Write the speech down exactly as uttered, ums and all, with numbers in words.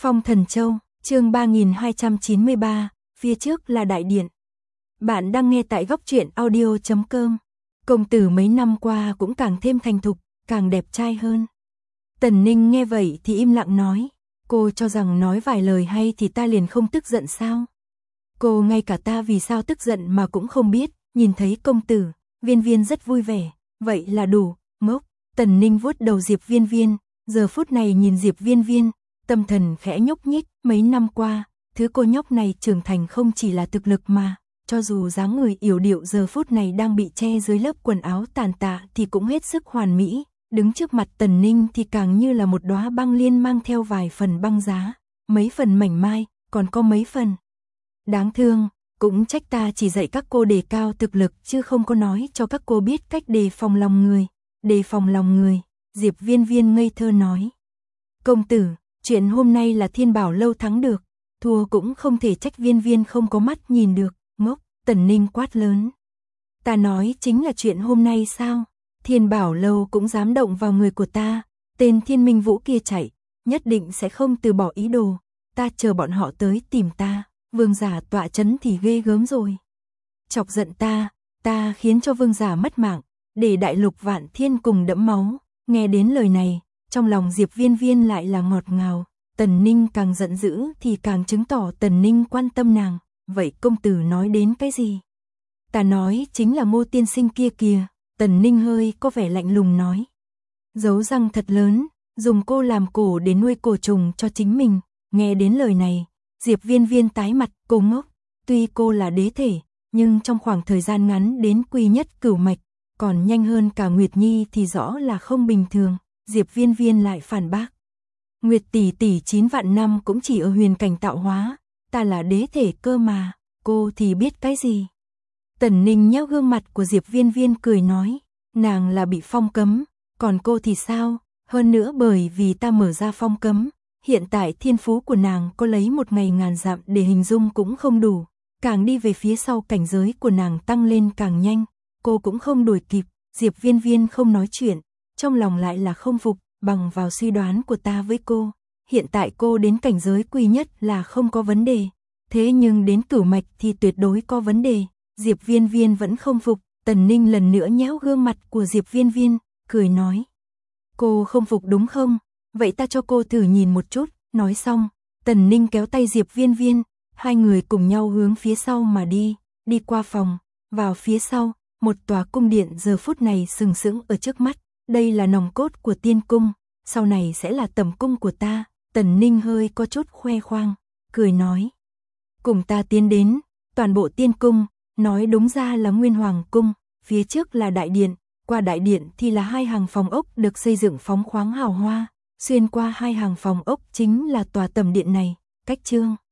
Phong Thần Châu, chương ba nghìn hai trăm chín mươi ba, phía trước là đại điện. Bạn đang nghe tại góc truyện audio chấm com. Công tử mấy năm qua cũng càng thêm thành thục, càng đẹp trai hơn. Tần Ninh nghe vậy thì im lặng nói, cô cho rằng nói vài lời hay thì ta liền không tức giận sao? Cô ngay cả ta vì sao tức giận mà cũng không biết, nhìn thấy công tử, Viên Viên rất vui vẻ, vậy là đủ, ngốc. Tần Ninh vuốt đầu Diệp Viên Viên, giờ phút này nhìn Diệp Viên Viên, tâm thần khẽ nhúc nhích, mấy năm qua, thứ cô nhóc này trưởng thành không chỉ là thực lực mà, cho dù dáng người yểu điệu giờ phút này đang bị che dưới lớp quần áo tàn tạ thì cũng hết sức hoàn mỹ, đứng trước mặt Tần Ninh thì càng như là một đóa băng liên mang theo vài phần băng giá, mấy phần mảnh mai, còn có mấy phần đáng thương, cũng trách ta chỉ dạy các cô đề cao thực lực chứ không có nói cho các cô biết cách đề phòng lòng người, đề phòng lòng người, Diệp Viên Viên ngây thơ nói. Công tử, chuyện hôm nay là Thiên Bảo Lâu thắng được, thua cũng không thể trách Viên Viên không có mắt nhìn được, ngốc, Tần Ninh quát lớn. Ta nói chính là chuyện hôm nay sao, Thiên Bảo Lâu cũng dám động vào người của ta, tên Thiên Minh Vũ kia chạy, nhất định sẽ không từ bỏ ý đồ, ta chờ bọn họ tới tìm ta, vương giả tọa chấn thì ghê gớm rồi. Chọc giận ta, ta khiến cho vương giả mất mạng, để đại lục vạn thiên cùng đẫm máu, nghe đến lời này, trong lòng Diệp Viên Viên lại là ngọt ngào, Tần Ninh càng giận dữ thì càng chứng tỏ Tần Ninh quan tâm nàng, vậy công tử nói đến cái gì? Ta nói chính là Ngô tiên sinh kia kìa, Tần Ninh hơi có vẻ lạnh lùng nói. Dấu răng thật lớn, dùng cô làm cổ để nuôi cổ trùng cho chính mình, nghe đến lời này, Diệp Viên Viên tái mặt, cô ngốc, tuy cô là đế thể, nhưng trong khoảng thời gian ngắn đến quy nhất cửu mạch, còn nhanh hơn cả Nguyệt Nhi thì rõ là không bình thường. Diệp Viên Viên lại phản bác. Nguyệt tỷ tỷ chín vạn năm cũng chỉ ở huyền cảnh tạo hóa, ta là đế thể cơ mà, cô thì biết cái gì? Tần Ninh nhéo gương mặt của Diệp Viên Viên cười nói, nàng là bị phong cấm, còn cô thì sao? Hơn nữa bởi vì ta mở ra phong cấm, hiện tại thiên phú của nàng có lấy một ngày ngàn dặm để hình dung cũng không đủ, càng đi về phía sau cảnh giới của nàng tăng lên càng nhanh, cô cũng không đuổi kịp. Diệp Viên Viên không nói chuyện, trong lòng lại là không phục, bằng vào suy đoán của ta với cô, hiện tại cô đến cảnh giới quy nhất là không có vấn đề, thế nhưng đến cửu mạch thì tuyệt đối có vấn đề. Diệp Viên Viên vẫn không phục, Tần Ninh lần nữa nhéo gương mặt của Diệp Viên Viên, cười nói. Cô không phục đúng không? Vậy ta cho cô thử nhìn một chút, nói xong, Tần Ninh kéo tay Diệp Viên Viên, hai người cùng nhau hướng phía sau mà đi, đi qua phòng, vào phía sau, một tòa cung điện giờ phút này sừng sững ở trước mắt. Đây là nòng cốt của tiên cung, sau này sẽ là tẩm cung của ta, Tần Ninh hơi có chút khoe khoang, cười nói. Cùng ta tiến đến, toàn bộ tiên cung, nói đúng ra là Nguyên Hoàng cung, phía trước là đại điện, qua đại điện thì là hai hàng phòng ốc được xây dựng phóng khoáng hào hoa, xuyên qua hai hàng phòng ốc chính là tòa tẩm điện này, cách chương.